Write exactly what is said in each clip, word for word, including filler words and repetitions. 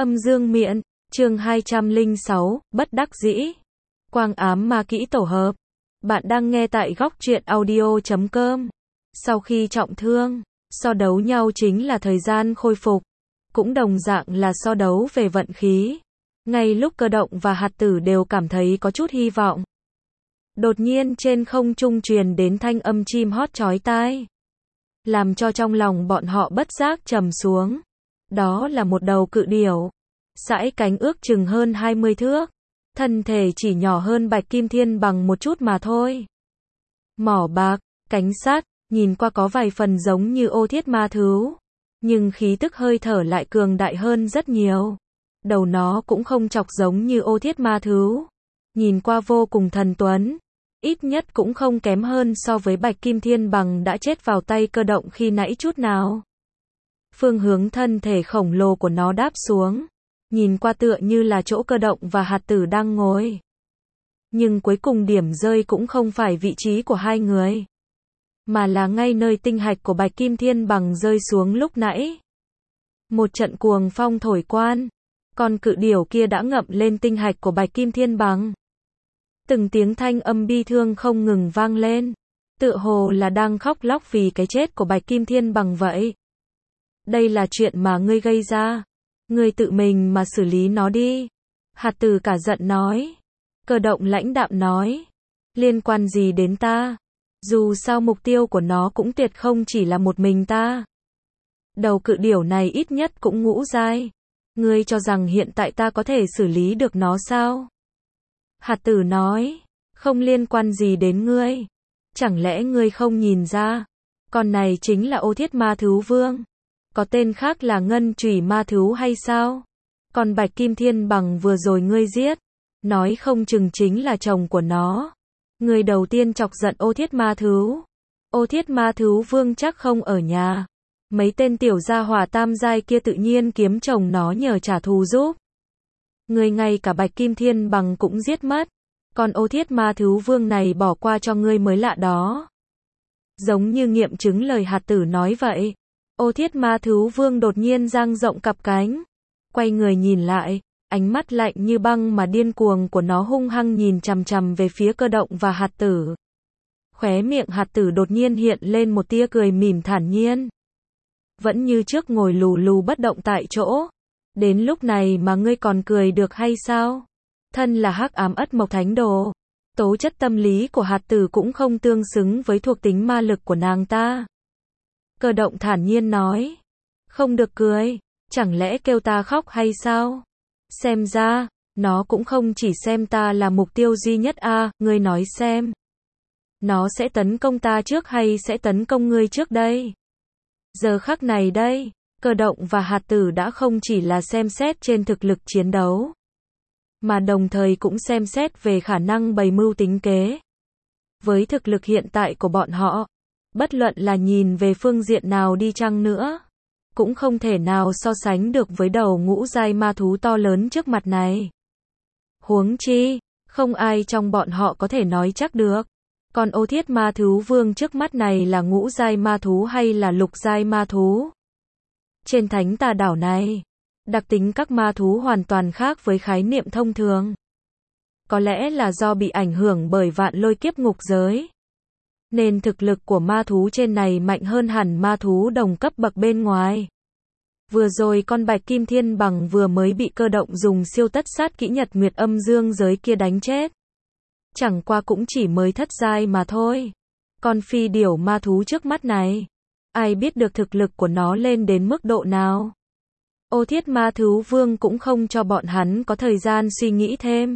Âm dương miện, chương hai trăm lẻ sáu, bất đắc dĩ. Quang ám ma kỹ tổ hợp. Bạn đang nghe tại góc truyện audio chấm com. Sau khi trọng thương, so đấu nhau chính là thời gian khôi phục. Cũng đồng dạng là so đấu về vận khí. Ngay lúc Cơ Động và Hạt Tử đều cảm thấy có chút hy vọng. Đột nhiên trên không trung truyền đến thanh âm chim hót chói tai. Làm cho trong lòng bọn họ bất giác trầm xuống. Đó là một đầu cự điểu. Sải cánh ước chừng hơn hai mươi thước. Thân thể chỉ nhỏ hơn Bạch Kim Thiên bằng một chút mà thôi. Mỏ bạc, cánh sắt, nhìn qua có vài phần giống như ô thiết ma thú. Nhưng khí tức hơi thở lại cường đại hơn rất nhiều. Đầu nó cũng không chọc giống như ô thiết ma thú. Nhìn qua vô cùng thần tuấn. Ít nhất cũng không kém hơn so với Bạch Kim Thiên bằng đã chết vào tay Cơ Động khi nãy chút nào. Phương hướng thân thể khổng lồ của nó đáp xuống. Nhìn qua tựa như là chỗ Cơ Động và Hạt Tử đang ngồi. Nhưng cuối cùng điểm rơi cũng không phải vị trí của hai người. Mà là ngay nơi tinh hạch của Bạch Kim Thiên bằng rơi xuống lúc nãy. Một trận cuồng phong thổi quan. Con cự điểu kia đã ngậm lên tinh hạch của Bạch Kim Thiên bằng. Từng tiếng thanh âm bi thương không ngừng vang lên. Tựa hồ là đang khóc lóc vì cái chết của Bạch Kim Thiên bằng vậy. Đây là chuyện mà ngươi gây ra. Ngươi tự mình mà xử lý nó đi. Hạt Tử cả giận nói. Cơ Động lãnh đạm nói. Liên quan gì đến ta? Dù sao mục tiêu của nó cũng tuyệt không chỉ là một mình ta. Đầu cự điểu này ít nhất cũng ngũ giai. Ngươi cho rằng hiện tại ta có thể xử lý được nó sao? Hạt Tử nói. Không liên quan gì đến ngươi. Chẳng lẽ ngươi không nhìn ra? Con này chính là ô thiết ma thú vương. Có tên khác là ngân chủy ma thú hay sao? Còn Bạch Kim Thiên bằng vừa rồi ngươi giết. Nói không chừng chính là chồng của nó. Người đầu tiên chọc giận ô thiết ma thú. Ô thiết ma thú vương chắc không ở nhà. Mấy tên tiểu gia hỏa tam giai kia tự nhiên kiếm chồng nó nhờ trả thù giúp. Ngươi ngay cả Bạch Kim Thiên bằng cũng giết mất. Còn ô thiết ma thú vương này bỏ qua cho ngươi mới lạ đó. Giống như nghiệm chứng lời Hạt Tử nói vậy. Ô thiết ma thú vương đột nhiên dang rộng cặp cánh. Quay người nhìn lại. Ánh mắt lạnh như băng mà điên cuồng của nó hung hăng nhìn chằm chằm về phía Cơ Động và Hạt Tử. Khóe miệng Hạt Tử đột nhiên hiện lên một tia cười mỉm thản nhiên. Vẫn như trước ngồi lù lù bất động tại chỗ. Đến lúc này mà ngươi còn cười được hay sao? Thân là hắc ám ất mộc thánh đồ. Tố chất tâm lý của Hạt Tử cũng không tương xứng với thuộc tính ma lực của nàng ta. Cơ Động thản nhiên nói. Không được cười. Chẳng lẽ kêu ta khóc hay sao? Xem ra, nó cũng không chỉ xem ta là mục tiêu duy nhất a, à, ngươi nói xem. Nó sẽ tấn công ta trước hay sẽ tấn công ngươi trước đây? Giờ khắc này đây, Cơ Động và Hạt Tử đã không chỉ là xem xét trên thực lực chiến đấu. Mà đồng thời cũng xem xét về khả năng bày mưu tính kế. Với thực lực hiện tại của bọn họ, bất luận là nhìn về phương diện nào đi chăng nữa. Cũng không thể nào so sánh được với đầu ngũ giai ma thú to lớn trước mặt này. Huống chi, không ai trong bọn họ có thể nói chắc được. Còn ô thiết ma thú vương trước mắt này là ngũ giai ma thú hay là lục giai ma thú? Trên thánh tà đảo này, đặc tính các ma thú hoàn toàn khác với khái niệm thông thường. Có lẽ là do bị ảnh hưởng bởi vạn lôi kiếp ngục giới. Nên thực lực của ma thú trên này mạnh hơn hẳn ma thú đồng cấp bậc bên ngoài. Vừa rồi con Bạch Kim Thiên bằng vừa mới bị Cơ Động dùng siêu tất sát kỹ nhật nguyệt âm dương giới kia đánh chết. Chẳng qua cũng chỉ mới thất giai mà thôi. Con phi điểu ma thú trước mắt này, ai biết được thực lực của nó lên đến mức độ nào. Ô thiết ma thú vương cũng không cho bọn hắn có thời gian suy nghĩ thêm.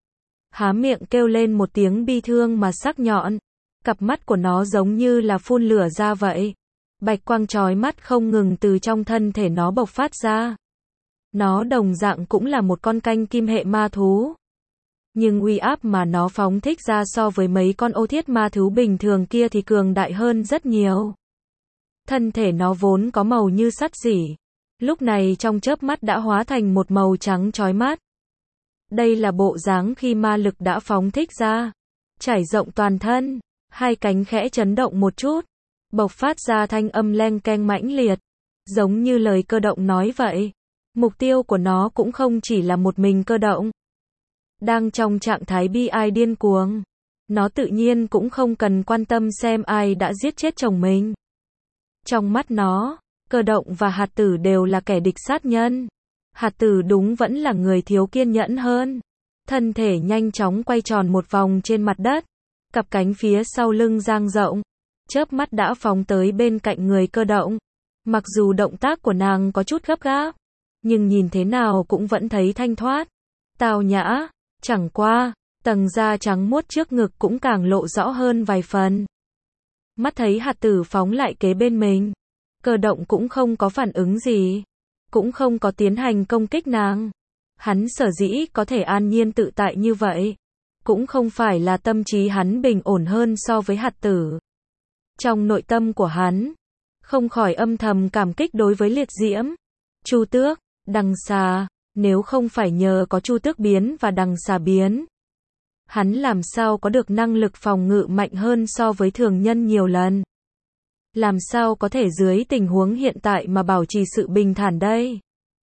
Há miệng kêu lên một tiếng bi thương mà sắc nhọn. Cặp mắt của nó giống như là phun lửa ra vậy. Bạch quang chói mắt không ngừng từ trong thân thể nó bộc phát ra. Nó đồng dạng cũng là một con canh kim hệ ma thú. Nhưng uy áp mà nó phóng thích ra so với mấy con ô thiết ma thú bình thường kia thì cường đại hơn rất nhiều. Thân thể nó vốn có màu như sắt rỉ. Lúc này trong chớp mắt đã hóa thành một màu trắng chói mắt. Đây là bộ dáng khi ma lực đã phóng thích ra. Trải rộng toàn thân. Hai cánh khẽ chấn động một chút, bộc phát ra thanh âm leng keng mãnh liệt, giống như lời Cơ Động nói vậy. Mục tiêu của nó cũng không chỉ là một mình cơ động. Đang trong trạng thái bi ai điên cuồng. Nó tự nhiên cũng không cần quan tâm xem ai đã giết chết chồng mình. Trong mắt nó, cơ động và hạt tử đều là kẻ địch sát nhân. Hạt tử đúng vẫn là người thiếu kiên nhẫn hơn. Thân thể nhanh chóng quay tròn một vòng trên mặt đất. Cặp cánh phía sau lưng dang rộng. Chớp mắt đã phóng tới bên cạnh người cơ động. Mặc dù động tác của nàng có chút gấp gáp, nhưng nhìn thế nào cũng vẫn thấy thanh thoát, tao nhã. Chẳng qua, tầng da trắng muốt trước ngực cũng càng lộ rõ hơn vài phần. Mắt thấy hạt tử phóng lại kế bên mình, cơ động cũng không có phản ứng gì, cũng không có tiến hành công kích nàng. Hắn sở dĩ có thể an nhiên tự tại như vậy, cũng không phải là tâm trí hắn bình ổn hơn so với hạt tử. Trong nội tâm của hắn, không khỏi âm thầm cảm kích đối với liệt diễm, Chu Tước, Đằng Xà. Nếu không phải nhờ có Chu Tước biến và Đằng Xà biến, hắn làm sao có được năng lực phòng ngự mạnh hơn so với thường nhân nhiều lần. Làm sao có thể dưới tình huống hiện tại mà bảo trì sự bình thản đây.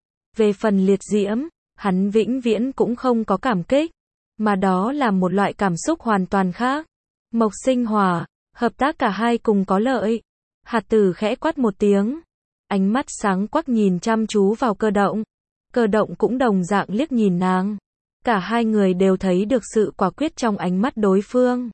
Về phần liệt diễm, hắn vĩnh viễn cũng không có cảm kích, mà đó là một loại cảm xúc hoàn toàn khác. Mộc sinh hỏa, hợp tác cả hai cùng có lợi. Hạt tử khẽ quát một tiếng, ánh mắt sáng quắc nhìn chăm chú vào cơ động. Cơ động cũng đồng dạng liếc nhìn nàng. Cả hai người đều thấy được sự quả quyết trong ánh mắt đối phương.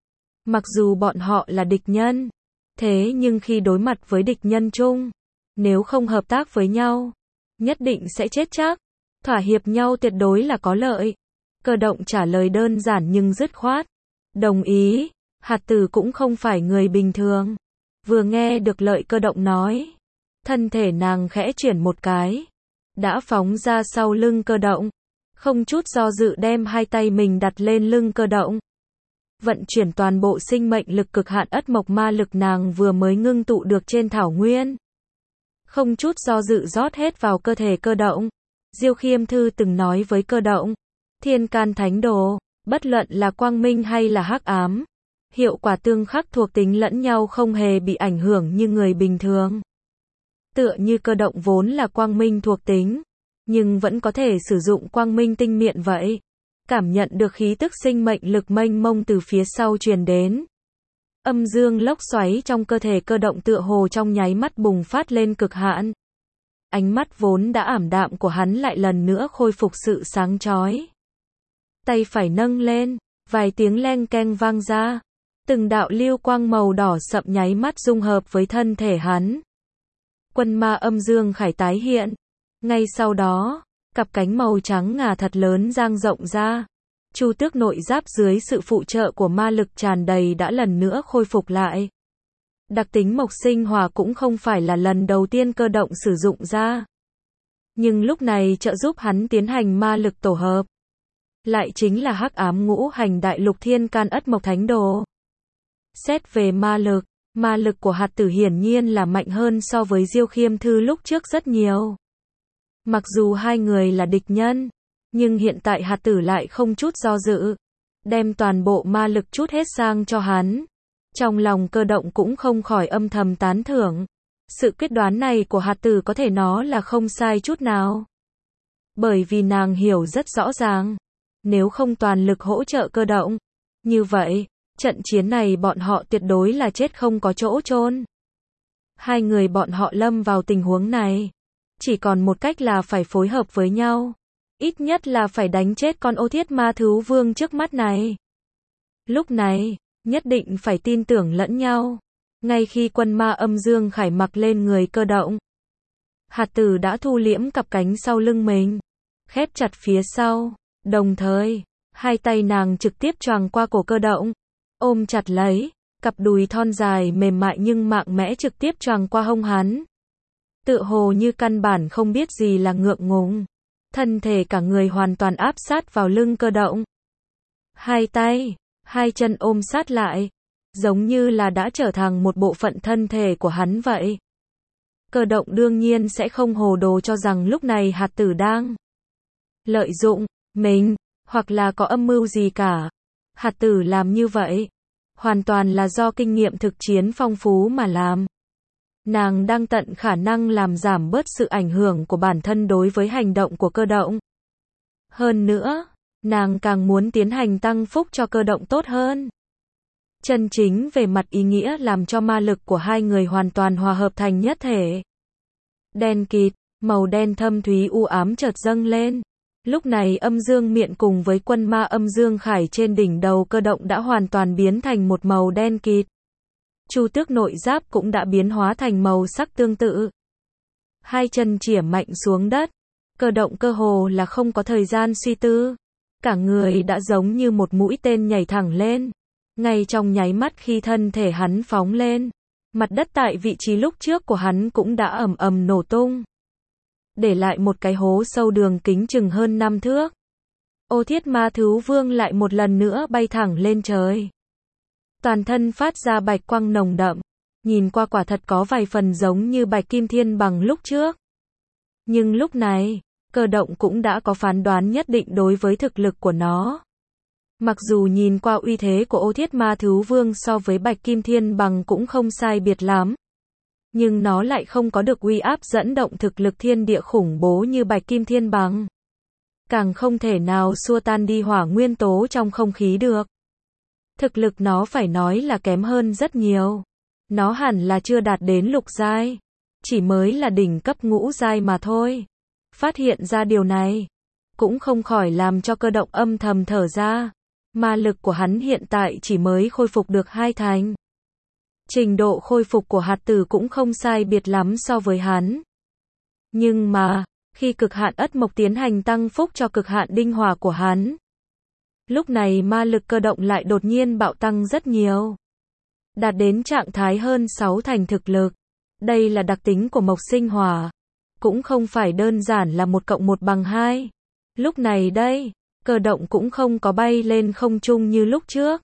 Mặc dù bọn họ là địch nhân, thế nhưng khi đối mặt với địch nhân chung, nếu không hợp tác với nhau, nhất định sẽ chết chắc. Thỏa hiệp nhau tuyệt đối là có lợi. Cơ động trả lời đơn giản nhưng dứt khoát. Đồng ý. Hạt tử cũng không phải người bình thường. Vừa nghe được lời cơ động nói, thân thể nàng khẽ chuyển một cái, đã phóng ra sau lưng cơ động, không chút do dự đem hai tay mình đặt lên lưng cơ động. Vận chuyển toàn bộ sinh mệnh lực cực hạn ất mộc ma lực nàng vừa mới ngưng tụ được trên thảo nguyên. Không chút do dự rót hết vào cơ thể cơ động. Diêu Khiêm Thư từng nói với cơ động, thiên can thánh đồ, bất luận là quang minh hay là hắc ám, hiệu quả tương khắc thuộc tính lẫn nhau không hề bị ảnh hưởng như người bình thường. Tựa như cơ động vốn là quang minh thuộc tính, nhưng vẫn có thể sử dụng quang minh tinh miện vậy. Cảm nhận được khí tức sinh mệnh lực mênh mông từ phía sau truyền đến. Âm dương lốc xoáy trong cơ thể cơ động tựa hồ trong nháy mắt bùng phát lên cực hạn. Ánh mắt vốn đã ảm đạm của hắn lại lần nữa khôi phục sự sáng chói. Tay phải nâng lên, vài tiếng leng keng vang ra. Từng đạo lưu quang màu đỏ sậm nháy mắt dung hợp với thân thể hắn. Quân ma âm dương khải tái hiện. Ngay sau đó, cặp cánh màu trắng ngà thật lớn dang rộng ra. Chu Tước nội giáp dưới sự phụ trợ của ma lực tràn đầy đã lần nữa khôi phục lại. Đặc tính mộc sinh hỏa cũng không phải là lần đầu tiên cơ động sử dụng ra. Nhưng lúc này trợ giúp hắn tiến hành ma lực tổ hợp. Lại chính là hắc ám ngũ hành đại lục thiên can ất mộc thánh đồ. Xét về ma lực, ma lực của hạt tử hiển nhiên là mạnh hơn so với Diêu Khiêm Thư lúc trước rất nhiều. Mặc dù hai người là địch nhân, nhưng hiện tại hạt tử lại không chút do dự, đem toàn bộ ma lực chút hết sang cho hắn. Trong lòng cơ động cũng không khỏi âm thầm tán thưởng. Sự quyết đoán này của hạt tử có thể nói là không sai chút nào. Bởi vì nàng hiểu rất rõ ràng, nếu không toàn lực hỗ trợ cơ động, như vậy, trận chiến này bọn họ tuyệt đối là chết không có chỗ chôn. Hai người bọn họ lâm vào tình huống này, chỉ còn một cách là phải phối hợp với nhau. Ít nhất là phải đánh chết con ô thiết ma thú vương trước mắt này. Lúc này, nhất định phải tin tưởng lẫn nhau. Ngay khi quân ma âm dương khải mặc lên người cơ động, hạt tử đã thu liễm cặp cánh sau lưng mình, khép chặt phía sau, đồng thời, hai tay nàng trực tiếp choàng qua cổ cơ động, ôm chặt lấy, cặp đùi thon dài mềm mại nhưng mạnh mẽ trực tiếp choàng qua hông hắn. Tựa hồ như căn bản không biết gì là ngượng ngùng, thân thể cả người hoàn toàn áp sát vào lưng cơ động. Hai tay, hai chân ôm sát lại, giống như là đã trở thành một bộ phận thân thể của hắn vậy. Cơ động đương nhiên sẽ không hồ đồ cho rằng lúc này hạt tử đang lợi dụng mình, hoặc là có âm mưu gì cả. Hạt tử làm như vậy, hoàn toàn là do kinh nghiệm thực chiến phong phú mà làm. Nàng đang tận khả năng làm giảm bớt sự ảnh hưởng của bản thân đối với hành động của cơ động. Hơn nữa, nàng càng muốn tiến hành tăng phúc cho cơ động tốt hơn. Chân chính về mặt ý nghĩa làm cho ma lực của hai người hoàn toàn hòa hợp thành nhất thể. Đen kịt, màu đen thâm thúy u ám chợt dâng lên. Lúc này âm dương miện cùng với quân ma âm dương khải trên đỉnh đầu cơ động đã hoàn toàn biến thành một màu đen kịt. Chu tước nội giáp cũng đã biến hóa thành màu sắc tương tự. Hai chân chĩa mạnh xuống đất. Cơ động cơ hồ là không có thời gian suy tư. Cả người đã giống như một mũi tên nhảy thẳng lên. Ngay trong nháy mắt khi thân thể hắn phóng lên, mặt đất tại vị trí lúc trước của hắn cũng đã ầm ầm nổ tung. Để lại một cái hố sâu đường kính chừng hơn năm thước. Ô Thiết Ma Thú Vương lại một lần nữa bay thẳng lên trời. Toàn thân phát ra bạch quang nồng đậm. Nhìn qua quả thật có vài phần giống như bạch kim thiên bằng lúc trước. Nhưng lúc này, cơ động cũng đã có phán đoán nhất định đối với thực lực của nó. Mặc dù nhìn qua uy thế của Ô Thiết Ma Thú Vương so với bạch kim thiên bằng cũng không sai biệt lắm. Nhưng nó lại không có được uy áp dẫn động thực lực thiên địa khủng bố như bạch kim thiên bằng. Càng không thể nào xua tan đi hỏa nguyên tố trong không khí được. Thực lực nó phải nói là kém hơn rất nhiều. Nó hẳn là chưa đạt đến lục giai. Chỉ mới là đỉnh cấp ngũ giai mà thôi. Phát hiện ra điều này, cũng không khỏi làm cho cơ động âm thầm thở ra. Ma lực của hắn hiện tại chỉ mới khôi phục được hai thành. Trình độ khôi phục của hạt tử cũng không sai biệt lắm so với hắn. Nhưng mà, khi cực hạn ất mộc tiến hành tăng phúc cho cực hạn đinh hỏa của hắn, lúc này ma lực cơ động lại đột nhiên bạo tăng rất nhiều. Đạt đến trạng thái hơn sáu thành thực lực. Đây là đặc tính của mộc sinh hỏa. Cũng không phải đơn giản là một cộng một bằng hai. Lúc này đây, cơ động cũng không có bay lên không trung như lúc trước.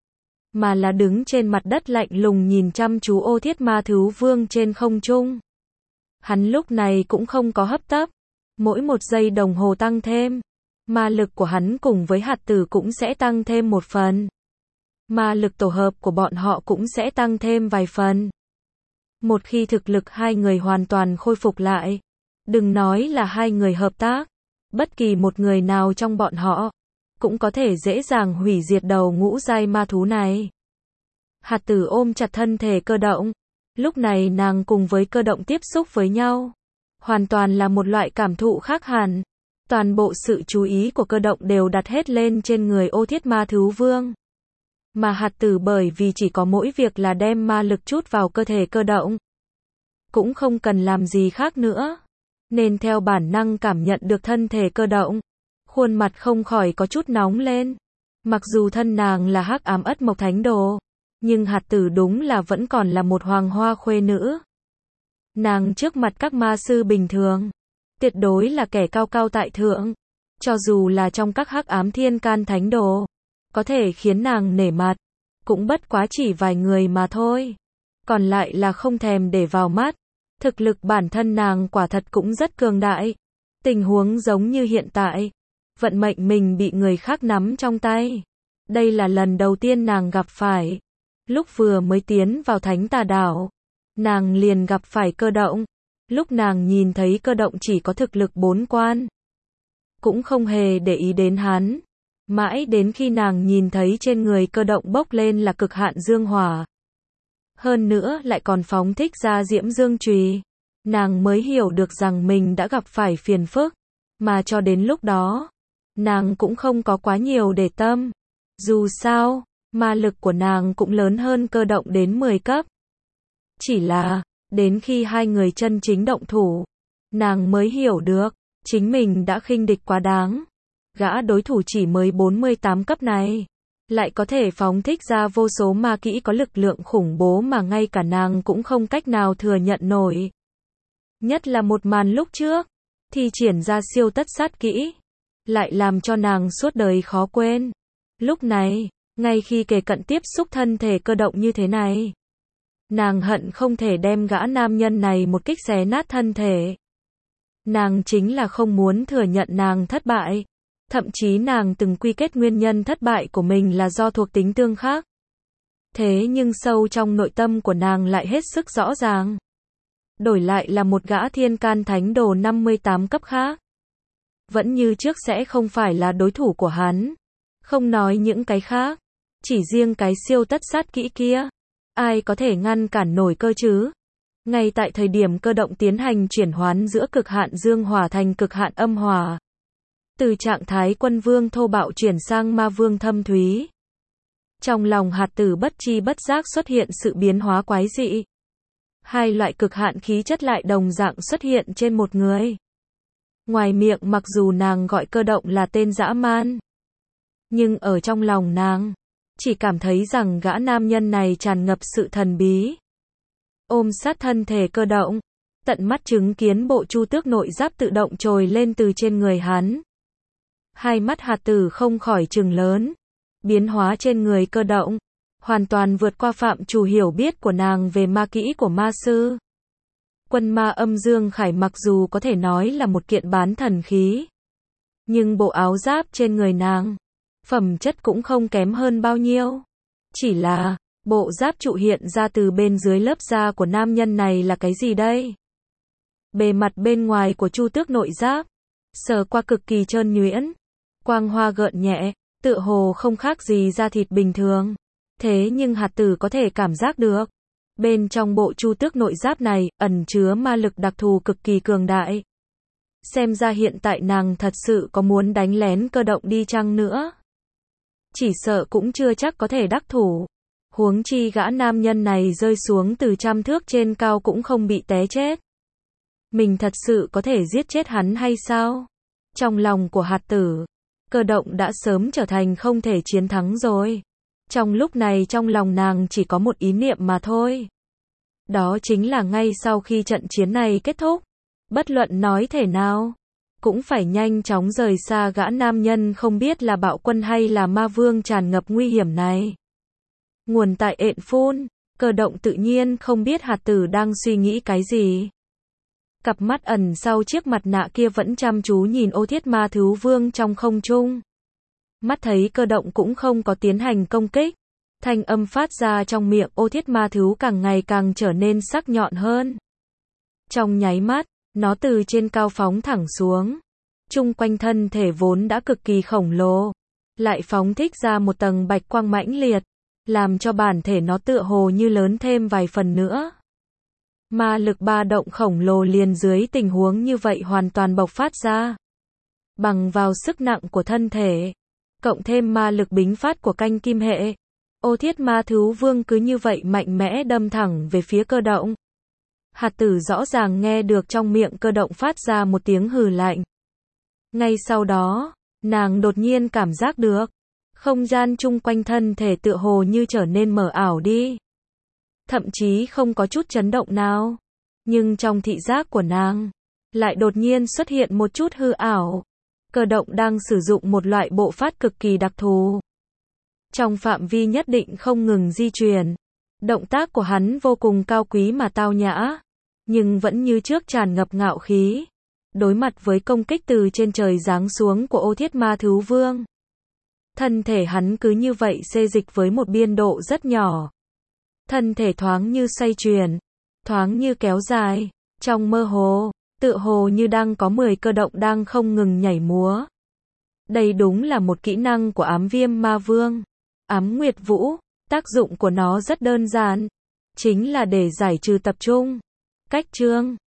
Mà là đứng trên mặt đất lạnh lùng nhìn chăm chú Ô Thiết Ma Thú Vương trên không trung. Hắn lúc này cũng không có hấp tấp. Mỗi một giây đồng hồ tăng thêm. Ma lực của hắn cùng với hạt tử cũng sẽ tăng thêm một phần. Ma lực tổ hợp của bọn họ cũng sẽ tăng thêm vài phần. Một khi thực lực hai người hoàn toàn khôi phục lại, đừng nói là hai người hợp tác, bất kỳ một người nào trong bọn họ cũng có thể dễ dàng hủy diệt đầu ngũ giai ma thú này. Hạt tử ôm chặt thân thể cơ động. Lúc này nàng cùng với cơ động tiếp xúc với nhau. Hoàn toàn là một loại cảm thụ khác hẳn. Toàn bộ sự chú ý của cơ động đều đặt hết lên trên người Ô Thiết Ma Thú Vương. Mà hạt tử bởi vì chỉ có mỗi việc là đem ma lực chút vào cơ thể cơ động. Cũng không cần làm gì khác nữa. Nên theo bản năng cảm nhận được thân thể cơ động. Khuôn mặt không khỏi có chút nóng lên. Mặc dù thân nàng là hắc ám ất mộc thánh đồ. Nhưng hạt tử đúng là vẫn còn là một hoàng hoa khuê nữ. Nàng trước mặt các ma sư bình thường. Tuyệt đối là kẻ cao cao tại thượng. Cho dù là trong các hắc ám thiên can thánh đồ. Có thể khiến nàng nể mặt. Cũng bất quá chỉ vài người mà thôi. Còn lại là không thèm để vào mắt. Thực lực bản thân nàng quả thật cũng rất cường đại. Tình huống giống như hiện tại. Vận mệnh mình bị người khác nắm trong tay. Đây là lần đầu tiên nàng gặp phải. Lúc vừa mới tiến vào Thánh Tà Đảo, nàng liền gặp phải cơ động. Lúc nàng nhìn thấy cơ động chỉ có thực lực bốn quan, cũng không hề để ý đến hắn. Mãi đến khi nàng nhìn thấy trên người cơ động bốc lên là cực hạn dương hỏa. Hơn nữa lại còn phóng thích ra diễm dương chùy. Nàng mới hiểu được rằng mình đã gặp phải phiền phức. Mà cho đến lúc đó, nàng cũng không có quá nhiều để tâm. Dù sao, ma lực của nàng cũng lớn hơn cơ động đến mười cấp. Chỉ là, đến khi hai người chân chính động thủ, nàng mới hiểu được, chính mình đã khinh địch quá đáng. Gã đối thủ chỉ mới bốn mươi tám cấp này, lại có thể phóng thích ra vô số ma kỹ có lực lượng khủng bố mà ngay cả nàng cũng không cách nào thừa nhận nổi. Nhất là một màn lúc trước, thi triển ra siêu tất sát kỹ, lại làm cho nàng suốt đời khó quên. Lúc này, ngay khi kề cận tiếp xúc thân thể cơ động như thế này, nàng hận không thể đem gã nam nhân này một kích xé nát thân thể. Nàng chính là không muốn thừa nhận nàng thất bại. Thậm chí nàng từng quy kết nguyên nhân thất bại của mình là do thuộc tính tương khắc. Thế nhưng sâu trong nội tâm của nàng lại hết sức rõ ràng. đổi lại là một gã thiên can thánh đồ năm mươi tám cấp khác. Vẫn như trước sẽ không phải là đối thủ của hắn. Không nói những cái khác, chỉ riêng cái siêu tất sát kỹ kia, ai có thể ngăn cản nổi cơ chứ? Ngay tại thời điểm cơ động tiến hành chuyển hoán giữa cực hạn dương hỏa thành cực hạn âm hỏa, từ trạng thái quân vương thô bạo chuyển sang ma vương thâm thúy, trong lòng hạt tử bất chi bất giác xuất hiện sự biến hóa quái dị. Hai loại cực hạn khí chất lại đồng dạng xuất hiện trên một người. Ngoài miệng mặc dù nàng gọi cơ động là tên dã man, nhưng ở trong lòng nàng, chỉ cảm thấy rằng gã nam nhân này tràn ngập sự thần bí. Ôm sát thân thể cơ động, tận mắt chứng kiến bộ chu tước nội giáp tự động trồi lên từ trên người hắn. Hai mắt hạt tử không khỏi trừng lớn. Biến hóa trên người cơ động, hoàn toàn vượt qua phạm trù hiểu biết của nàng về ma kỹ của ma sư. Quân ma âm dương khải mặc dù có thể nói là một kiện bán thần khí, nhưng bộ áo giáp trên người nàng, phẩm chất cũng không kém hơn bao nhiêu. Chỉ là, bộ giáp trụ hiện ra từ bên dưới lớp da của nam nhân này là cái gì đây? Bề mặt bên ngoài của chu tước nội giáp, sờ qua cực kỳ trơn nhuyễn, quang hoa gợn nhẹ, tựa hồ không khác gì da thịt bình thường. Thế nhưng hạt tử có thể cảm giác được, bên trong bộ chu tước nội giáp này, ẩn chứa ma lực đặc thù cực kỳ cường đại. Xem ra hiện tại nàng thật sự có muốn đánh lén cơ động đi chăng nữa, chỉ sợ cũng chưa chắc có thể đắc thủ. Huống chi gã nam nhân này rơi xuống từ trăm thước trên cao cũng không bị té chết. Mình thật sự có thể giết chết hắn hay sao? Trong lòng của hạt tử, cơ động đã sớm trở thành không thể chiến thắng rồi. Trong lúc này trong lòng nàng chỉ có một ý niệm mà thôi. Đó chính là ngay sau khi trận chiến này kết thúc, bất luận nói thể nào, cũng phải nhanh chóng rời xa gã nam nhân không biết là bạo quân hay là ma vương tràn ngập nguy hiểm này. Nguồn tại ện phun, cơ động tự nhiên không biết hạt tử đang suy nghĩ cái gì. Cặp mắt ẩn sau chiếc mặt nạ kia vẫn chăm chú nhìn ô thiết ma thú vương trong không trung. Mắt thấy cơ động cũng không có tiến hành công kích, thanh âm phát ra trong miệng ô thiết ma thú càng ngày càng trở nên sắc nhọn hơn. Trong nháy mắt, nó từ trên cao phóng thẳng xuống. Chung quanh thân thể vốn đã cực kỳ khổng lồ, lại phóng thích ra một tầng bạch quang mãnh liệt, làm cho bản thể nó tựa hồ như lớn thêm vài phần nữa. Ma lực ba động khổng lồ liền dưới tình huống như vậy hoàn toàn bộc phát ra. Bằng vào sức nặng của thân thể, cộng thêm ma lực bính phát của canh kim hệ, ô thiết ma thú vương cứ như vậy mạnh mẽ đâm thẳng về phía cơ động. Hạt tử rõ ràng nghe được trong miệng cơ động phát ra một tiếng hừ lạnh. Ngay sau đó, nàng đột nhiên cảm giác được, không gian chung quanh thân thể tựa hồ như trở nên mờ ảo đi. Thậm chí không có chút chấn động nào. Nhưng trong thị giác của nàng, lại đột nhiên xuất hiện một chút hư ảo. Cơ động đang sử dụng một loại bộ phát cực kỳ đặc thù. Trong phạm vi nhất định không ngừng di chuyển. Động tác của hắn vô cùng cao quý mà tao nhã, nhưng vẫn như trước tràn ngập ngạo khí. Đối mặt với công kích từ trên trời giáng xuống của ô thiết ma thú vương, thân thể hắn cứ như vậy xê dịch với một biên độ rất nhỏ. Thân thể thoáng như xoay chuyển, thoáng như kéo dài, trong mơ hồ, tựa hồ như đang có mười cơ động đang không ngừng nhảy múa. Đây đúng là một kỹ năng của ám viêm ma vương, ám nguyệt vũ. Tác dụng của nó rất đơn giản, chính là để giải trừ tập trung. Cách chương